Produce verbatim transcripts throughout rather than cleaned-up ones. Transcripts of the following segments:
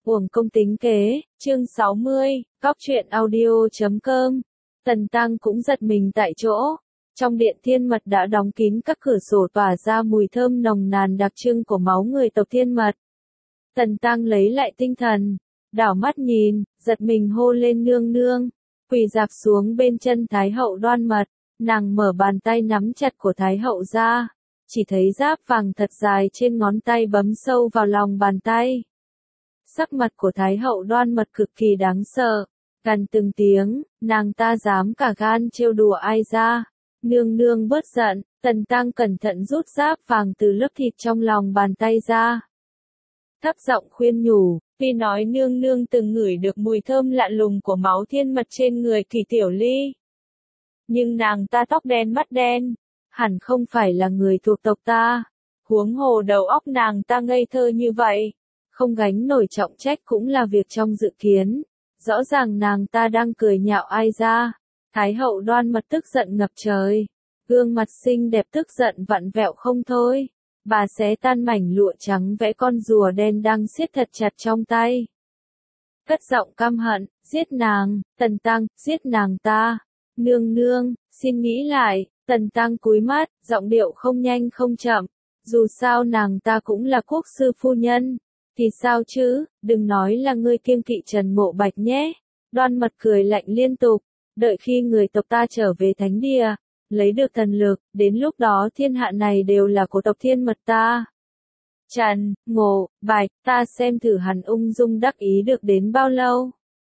Uổng công tính kế, chương sáu mươi, góc truyện audio chấm com. Tần Tăng cũng giật mình tại chỗ. Trong điện thiên mật đã đóng kín các cửa sổ tỏa ra mùi thơm nồng nàn đặc trưng của máu người tộc thiên mật. Tần Tăng lấy lại tinh thần, đảo mắt nhìn, giật mình hô lên nương nương, quỳ dạp xuống bên chân Thái hậu Đoan Mật, nàng mở bàn tay nắm chặt của Thái hậu ra, chỉ thấy giáp vàng thật dài trên ngón tay bấm sâu vào lòng bàn tay. Sắc mặt của Thái hậu Đoan Mật cực kỳ đáng sợ, gằn từng tiếng, nàng ta dám cả gan trêu đùa ai ra. Nương nương bớt giận, Tần Tăng cẩn thận rút giáp vàng từ lớp thịt trong lòng bàn tay ra. Thấp giọng khuyên nhủ, vì nói nương nương từng ngửi được mùi thơm lạ lùng của máu thiên mật trên người Kỳ Tiểu Ly. Nhưng nàng ta tóc đen mắt đen, hẳn không phải là người thuộc tộc ta, huống hồ đầu óc nàng ta ngây thơ như vậy. Không gánh nổi trọng trách cũng là việc trong dự kiến. Rõ ràng nàng ta đang cười nhạo ai ra. Thái hậu Đoan Mật tức giận ngập trời. Gương mặt xinh đẹp tức giận vặn vẹo không thôi. Bà xé tan mảnh lụa trắng vẽ con rùa đen đang siết thật chặt trong tay. Cất giọng căm hận, giết nàng, Tần Tăng, giết nàng ta. Nương nương, xin nghĩ lại, Tần Tăng cúi mắt, giọng điệu không nhanh không chậm. Dù sao nàng ta cũng là quốc sư phu nhân. Thì sao chứ, đừng nói là ngươi kiêng kỵ Trần Mộ Bạch nhé. Đoan Mật cười lạnh liên tục, đợi khi người tộc ta trở về thánh địa, lấy được thần lực, đến lúc đó thiên hạ này đều là của tộc thiên mật ta. Trần, Mộ, Bạch, ta xem thử hắn ung dung đắc ý được đến bao lâu.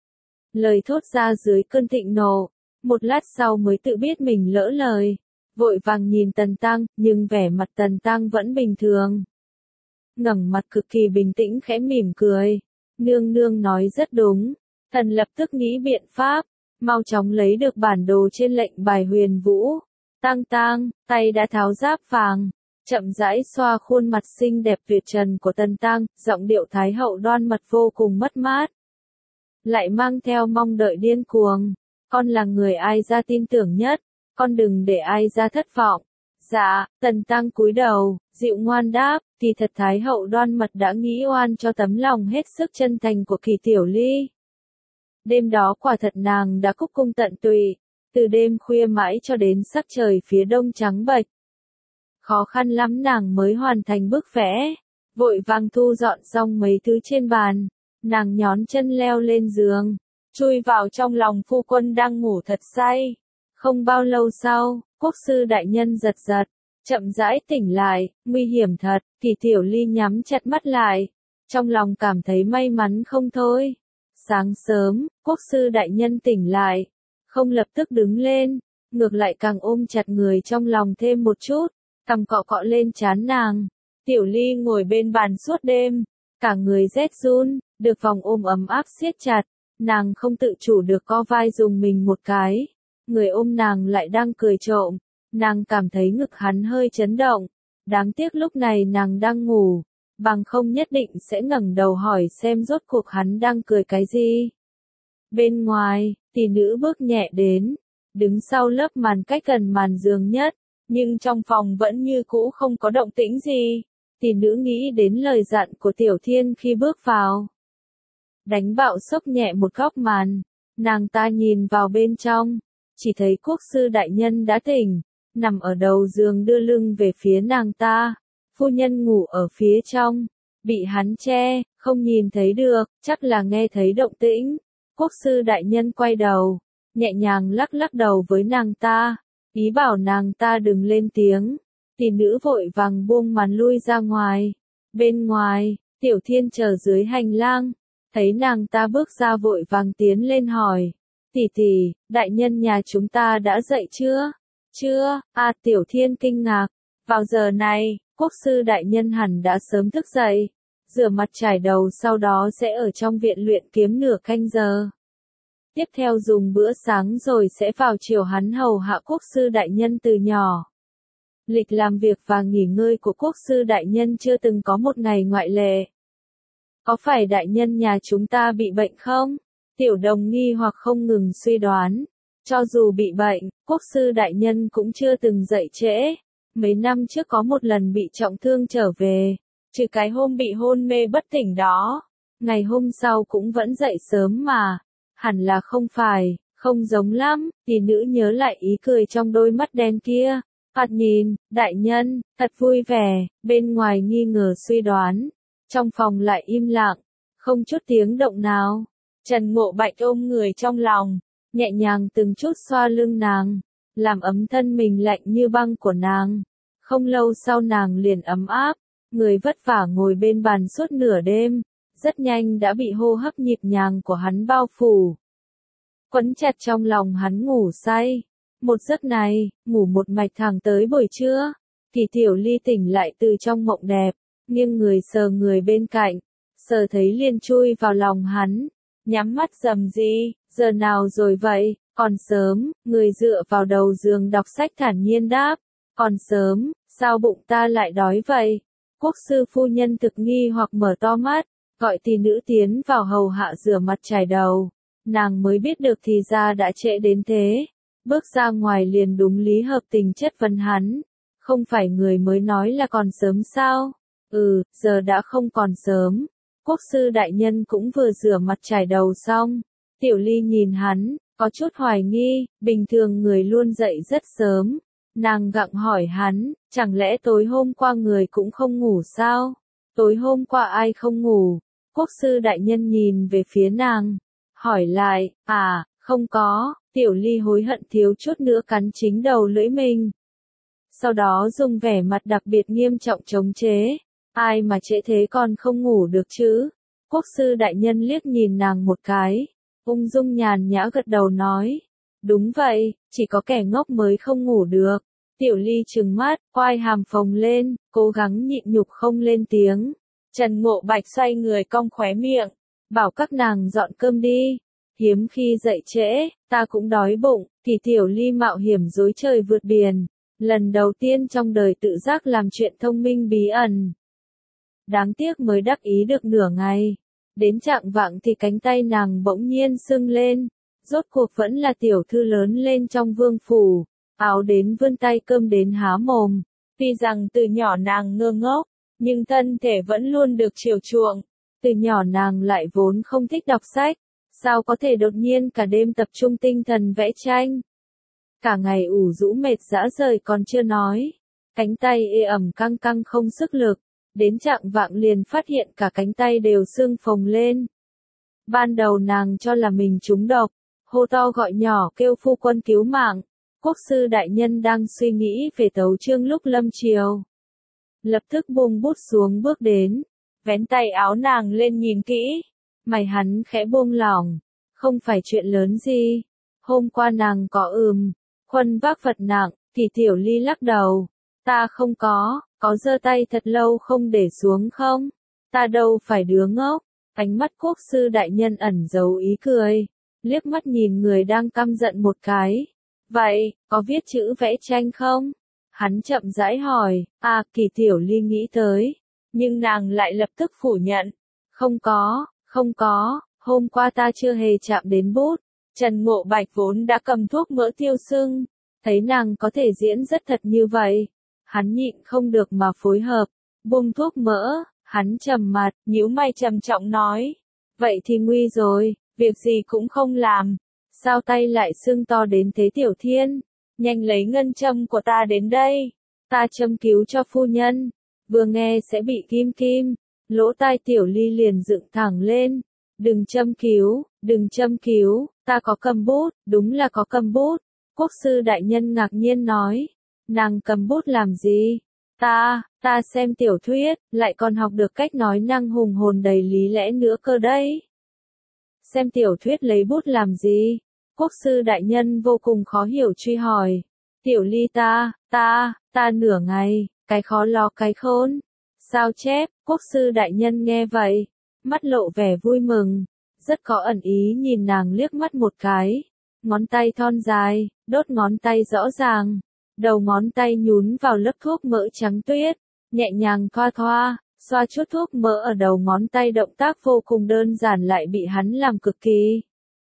Lời thốt ra dưới cơn thịnh nộ, một lát sau mới tự biết mình lỡ lời, vội vàng nhìn Tần Tăng, nhưng vẻ mặt Tần Tăng vẫn bình thường. Ngẩng mặt cực kỳ bình tĩnh khẽ mỉm cười. Nương nương nói rất đúng. Thần lập tức nghĩ biện pháp, mau chóng lấy được bản đồ trên lệnh bài huyền vũ. Tăng Tăng, tay đã tháo giáp vàng, chậm rãi xoa khuôn mặt xinh đẹp tuyệt trần của Tần Tăng, giọng điệu Thái hậu Đoan Mật vô cùng mất mát. Lại mang theo mong đợi điên cuồng. Con là người ai ra tin tưởng nhất, con đừng để ai ra thất vọng. Dạ, Tần Tăng cúi đầu, dịu ngoan đáp, kỳ thật Thái hậu Đoan Mật đã nghĩ oan cho tấm lòng hết sức chân thành của Kỳ Tiểu Ly. Đêm đó quả thật nàng đã cúc cung tận tụy, từ đêm khuya mãi cho đến sắc trời phía đông trắng bệch. Khó khăn lắm nàng mới hoàn thành bức vẽ, vội vàng thu dọn xong mấy thứ trên bàn, nàng nhón chân leo lên giường, chui vào trong lòng phu quân đang ngủ thật say. Không bao lâu sau, quốc sư đại nhân giật giật, chậm rãi tỉnh lại, nguy hiểm thật, Kỳ Tiểu Ly nhắm chặt mắt lại, trong lòng cảm thấy may mắn không thôi. Sáng sớm, quốc sư đại nhân tỉnh lại, không lập tức đứng lên, ngược lại càng ôm chặt người trong lòng thêm một chút, cằm cọ cọ lên trán nàng. Tiểu Ly ngồi bên bàn suốt đêm, cả người rét run, được vòng ôm ấm áp siết chặt, nàng không tự chủ được co vai dùng mình một cái. Người ôm nàng lại đang cười trộm, nàng cảm thấy ngực hắn hơi chấn động, đáng tiếc lúc này nàng đang ngủ, bằng không nhất định sẽ ngẩng đầu hỏi xem rốt cuộc hắn đang cười cái gì. Bên ngoài, tỷ nữ bước nhẹ đến, đứng sau lớp màn cách gần màn giường nhất, nhưng trong phòng vẫn như cũ không có động tĩnh gì. Tỷ nữ nghĩ đến lời dặn của Tiểu Thiên khi bước vào. Đánh bạo xốc nhẹ một góc màn, nàng ta nhìn vào bên trong. Chỉ thấy quốc sư đại nhân đã tỉnh, nằm ở đầu giường đưa lưng về phía nàng ta. Phu nhân ngủ ở phía trong, bị hắn che, không nhìn thấy được, chắc là nghe thấy động tĩnh. Quốc sư đại nhân quay đầu, nhẹ nhàng lắc lắc đầu với nàng ta, ý bảo nàng ta đừng lên tiếng. Tỷ nữ vội vàng buông màn lui ra ngoài. Bên ngoài, Tiểu Thiên chờ dưới hành lang, thấy nàng ta bước ra vội vàng tiến lên hỏi. Tỷ tỷ, đại nhân nhà chúng ta đã dậy chưa? Chưa, à Tiểu Thiên kinh ngạc. Vào giờ này, quốc sư đại nhân hẳn đã sớm thức dậy. Rửa mặt chải đầu sau đó sẽ ở trong viện luyện kiếm nửa canh giờ. Tiếp theo dùng bữa sáng rồi sẽ vào chiều hắn hầu hạ quốc sư đại nhân từ nhỏ. Lịch làm việc và nghỉ ngơi của quốc sư đại nhân chưa từng có một ngày ngoại lệ. Có phải đại nhân nhà chúng ta bị bệnh không? Tiểu Đồng nghi hoặc không ngừng suy đoán. Cho dù bị bệnh, quốc sư đại nhân cũng chưa từng dậy trễ. Mấy năm trước có một lần bị trọng thương trở về. Trừ cái hôm bị hôn mê bất tỉnh đó. Ngày hôm sau cũng vẫn dậy sớm mà. Hẳn là không phải, không giống lắm, tỷ nữ nhớ lại ý cười trong đôi mắt đen kia. Thoạt nhìn, đại nhân, thật vui vẻ, bên ngoài nghi ngờ suy đoán. Trong phòng lại im lặng, không chút tiếng động nào. Trần Ngộ Bạch ôm người trong lòng, nhẹ nhàng từng chút xoa lưng nàng, làm ấm thân mình lạnh như băng của nàng. Không lâu sau nàng liền ấm áp, người vất vả ngồi bên bàn suốt nửa đêm, rất nhanh đã bị hô hấp nhịp nhàng của hắn bao phủ. Quấn chặt trong lòng hắn ngủ say. Một giấc này, ngủ một mạch thẳng tới buổi trưa, thì Tiểu Ly tỉnh lại từ trong mộng đẹp, nghiêng người sờ người bên cạnh, sờ thấy liền chui vào lòng hắn, nhắm mắt rầm gì, giờ nào rồi vậy, còn sớm, người dựa vào đầu giường đọc sách thản nhiên đáp, còn sớm, sao bụng ta lại đói vậy? Quốc sư phu nhân thực nghi hoặc mở to mắt, gọi tỷ nữ tiến vào hầu hạ rửa mặt chải đầu, nàng mới biết được thì ra đã trễ đến thế. Bước ra ngoài liền đúng lý hợp tình chất vấn hắn. Không phải người mới nói là còn sớm sao? Ừ, giờ đã không còn sớm. Quốc sư đại nhân cũng vừa rửa mặt chải đầu xong. Tiểu Ly nhìn hắn, có chút hoài nghi, bình thường người luôn dậy rất sớm. Nàng gặng hỏi hắn, chẳng lẽ tối hôm qua người cũng không ngủ sao? Tối hôm qua ai không ngủ? Quốc sư đại nhân nhìn về phía nàng, hỏi lại, à, không có. Tiểu Ly hối hận thiếu chút nữa cắn chính đầu lưỡi mình. Sau đó dùng vẻ mặt đặc biệt nghiêm trọng chống chế. Ai mà trễ thế còn không ngủ được chứ? Quốc sư đại nhân liếc nhìn nàng một cái. Ung dung nhàn nhã gật đầu nói. Đúng vậy, chỉ có kẻ ngốc mới không ngủ được. Tiểu Ly trừng mắt, quai hàm phồng lên, cố gắng nhịn nhục không lên tiếng. Trần Ngộ Bạch xoay người cong khóe miệng. Bảo các nàng dọn cơm đi. Hiếm khi dậy trễ, ta cũng đói bụng, thì Tiểu Ly mạo hiểm dối trời vượt biển. Lần đầu tiên trong đời tự giác làm chuyện thông minh bí ẩn. Đáng tiếc mới đắc ý được nửa ngày. Đến trạng vạng thì cánh tay nàng bỗng nhiên sưng lên. Rốt cuộc vẫn là tiểu thư lớn lên trong vương phủ. Áo đến vươn tay cơm đến há mồm. Tuy rằng từ nhỏ nàng ngơ ngốc, nhưng thân thể vẫn luôn được chiều chuộng. Từ nhỏ nàng lại vốn không thích đọc sách. Sao có thể đột nhiên cả đêm tập trung tinh thần vẽ tranh? Cả ngày ủ rũ mệt rã rời còn chưa nói. Cánh tay ê ẩm căng căng không sức lực. Đến trạng vạng liền phát hiện cả cánh tay đều sưng phồng lên. Ban đầu nàng cho là mình trúng độc. Hô to gọi nhỏ kêu phu quân cứu mạng. Quốc sư đại nhân đang suy nghĩ về tấu chương lúc lâm chiều. Lập tức buông bút xuống bước đến. Vén tay áo nàng lên nhìn kỹ. Mày hắn khẽ buông lỏng, không phải chuyện lớn gì. Hôm qua nàng có ừm, khuân vác vật nặng, thì Tiểu Ly lắc đầu. Ta không có, có giơ tay thật lâu không để xuống không? Ta đâu phải đứa ngốc. Ánh mắt quốc sư đại nhân ẩn giấu ý cười, liếc mắt nhìn người đang căm giận một cái. Vậy, có viết chữ vẽ tranh không? Hắn chậm rãi hỏi, à Kỳ Tiểu Ly nghĩ tới, nhưng nàng lại lập tức phủ nhận. Không có. Không có, hôm qua ta chưa hề chạm đến bút. Trần Ngộ Bạch vốn đã cầm thuốc mỡ tiêu sưng, thấy nàng có thể diễn rất thật như vậy. Hắn nhịn không được mà phối hợp, buông thuốc mỡ, hắn trầm mặt, nhíu mày trầm trọng nói. Vậy thì nguy rồi, việc gì cũng không làm. Sao tay lại sưng to đến thế Tiểu Thiên? Nhanh lấy ngân châm của ta đến đây. Ta châm cứu cho phu nhân. Vừa nghe sẽ bị kim kim. Lỗ tai Tiểu Ly liền dựng thẳng lên. Đừng châm cứu, đừng châm cứu, ta có cầm bút, đúng là có cầm bút. Quốc sư đại nhân ngạc nhiên nói. Nàng cầm bút làm gì? Ta, ta xem tiểu thuyết, lại còn học được cách nói năng hùng hồn đầy lý lẽ nữa cơ đấy. Xem tiểu thuyết lấy bút làm gì? Quốc sư đại nhân vô cùng khó hiểu truy hỏi. Tiểu Ly ta, ta, ta nửa ngày, cái khó lo cái khôn. Sao chép, quốc sư đại nhân nghe vậy, mắt lộ vẻ vui mừng, rất có ẩn ý nhìn nàng liếc mắt một cái. Ngón tay thon dài, đốt ngón tay rõ ràng, đầu ngón tay nhún vào lớp thuốc mỡ trắng tuyết, nhẹ nhàng thoa thoa, xoa chút thuốc mỡ ở đầu ngón tay, động tác vô cùng đơn giản lại bị hắn làm cực kỳ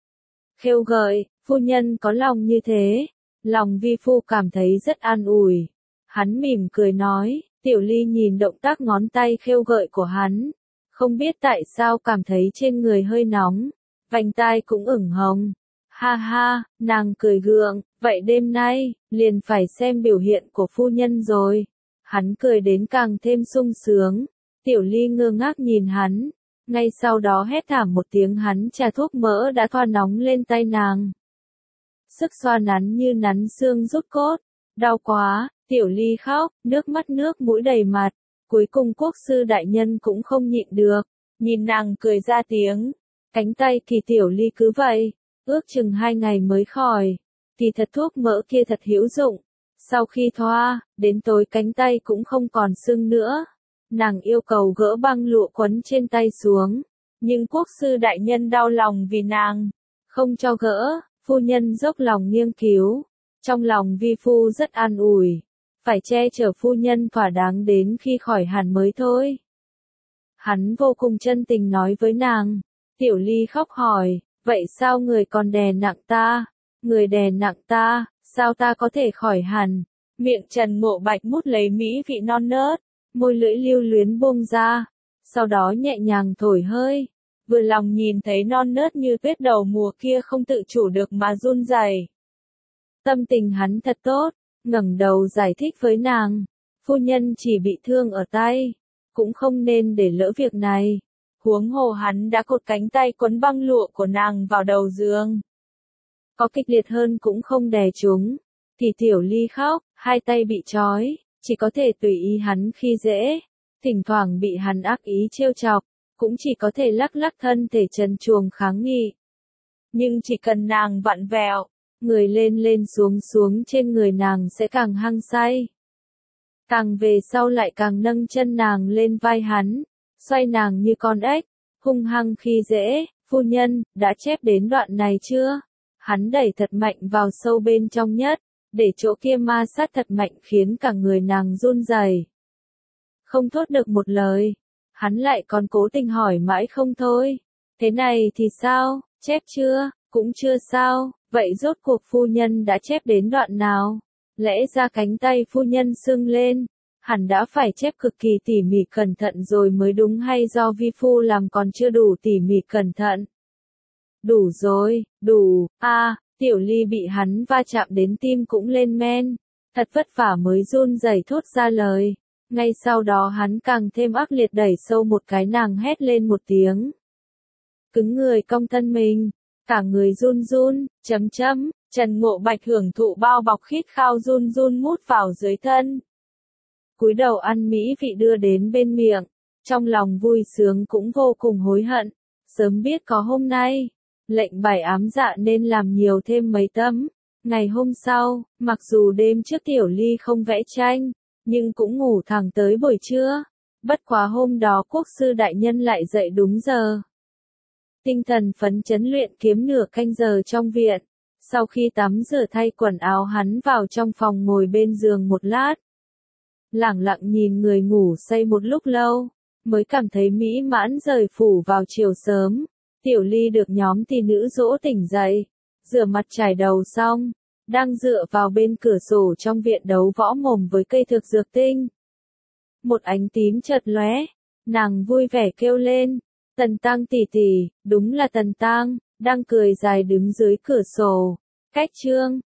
khêu gợi. Phu nhân có lòng như thế, lòng vi phu cảm thấy rất an ủi. Hắn mỉm cười nói. Tiểu Ly nhìn động tác ngón tay khêu gợi của hắn, không biết tại sao cảm thấy trên người hơi nóng, vành tai cũng ửng hồng. Ha ha, nàng cười gượng, vậy đêm nay, liền phải xem biểu hiện của phu nhân rồi. Hắn cười đến càng thêm sung sướng, Tiểu Ly ngơ ngác nhìn hắn, ngay sau đó hét thảm một tiếng, hắn trà thuốc mỡ đã thoa nóng lên tay nàng. Sức xoa nắn như nắn xương rút cốt, đau quá, Tiểu Ly khóc, nước mắt nước mũi đầy mặt, cuối cùng quốc sư đại nhân cũng không nhịn được, nhìn nàng cười ra tiếng, cánh tay kỳ Tiểu Ly cứ vậy, ước chừng hai ngày mới khỏi, kỳ thật thuốc mỡ kia thật hữu dụng, sau khi thoa, đến tối cánh tay cũng không còn sưng nữa. Nàng yêu cầu gỡ băng lụa quấn trên tay xuống, nhưng quốc sư đại nhân đau lòng vì nàng, không cho gỡ, phu nhân dốc lòng nghiên cứu, trong lòng vi phu rất an ủi, phải che chở phu nhân thỏa đáng đến khi khỏi hẳn mới thôi. Hắn vô cùng chân tình nói với nàng, Tiểu Ly khóc hỏi, vậy sao người còn đè nặng ta, người đè nặng ta, sao ta có thể khỏi hẳn, miệng Trần Ngộ Bạch mút lấy mỹ vị non nớt. Môi lưỡi lưu luyến buông ra, sau đó nhẹ nhàng thổi hơi, vừa lòng nhìn thấy non nớt như tuyết đầu mùa kia không tự chủ được mà run rẩy. Tâm tình hắn thật tốt, ngẩng đầu giải thích với nàng, phu nhân chỉ bị thương ở tay, cũng không nên để lỡ việc này. Huống hồ hắn đã cột cánh tay quấn băng lụa của nàng vào đầu giường. Có kịch liệt hơn cũng không đè chúng, thì Tiểu Ly khóc, hai tay bị trói. Chỉ có thể tùy ý hắn khi dễ, thỉnh thoảng bị hắn ác ý trêu chọc, cũng chỉ có thể lắc lắc thân thể trần truồng kháng nghị. Nhưng chỉ cần nàng vặn vẹo, người lên lên xuống xuống trên người nàng sẽ càng hăng say. Càng về sau lại càng nâng chân nàng lên vai hắn, xoay nàng như con ếch, hung hăng khi dễ, phu nhân, đã chép đến đoạn này chưa? Hắn đẩy thật mạnh vào sâu bên trong nhất. Để chỗ kia ma sát thật mạnh khiến cả người nàng run rẩy. Không thốt được một lời, hắn lại còn cố tình hỏi mãi không thôi. Thế này thì sao, chép chưa, cũng chưa sao, vậy rốt cuộc phu nhân đã chép đến đoạn nào? Lẽ ra cánh tay phu nhân sưng lên, hẳn đã phải chép cực kỳ tỉ mỉ cẩn thận rồi mới đúng, hay do vi phu làm còn chưa đủ tỉ mỉ cẩn thận? Đủ rồi, đủ, a à, Tiểu Ly bị hắn va chạm đến tim cũng lên men, thật vất vả mới run rẩy thốt ra lời. Ngay sau đó hắn càng thêm ác liệt đẩy sâu một cái, nàng hét lên một tiếng. Cứng người cong thân mình, cả người run run, chấm chấm, Trần Ngộ Bạch hưởng thụ bao bọc khít khao run run mút vào dưới thân. Cúi đầu ăn mỹ vị đưa đến bên miệng, trong lòng vui sướng cũng vô cùng hối hận, sớm biết có hôm nay. Lệnh bài ám dạ nên làm nhiều thêm mấy tấm. Ngày hôm sau, mặc dù đêm trước Tiểu Ly không vẽ tranh, nhưng cũng ngủ thẳng tới buổi trưa. Bất quá hôm đó quốc sư đại nhân lại dậy đúng giờ. Tinh thần phấn chấn luyện kiếm nửa canh giờ trong viện. Sau khi tắm rửa thay quần áo, hắn vào trong phòng ngồi bên giường một lát. Lẳng lặng nhìn người ngủ say một lúc lâu, mới cảm thấy mỹ mãn rời phủ vào chiều sớm. Tiểu Ly được nhóm tỷ nữ dỗ tỉnh dậy, rửa mặt chải đầu xong, đang dựa vào bên cửa sổ trong viện đấu võ mồm với cây thực dược tinh. Một ánh tím chợt lóe, nàng vui vẻ kêu lên, Tần Tăng tỷ tỷ, đúng là Tần Tăng, đang cười dài đứng dưới cửa sổ. Cách chương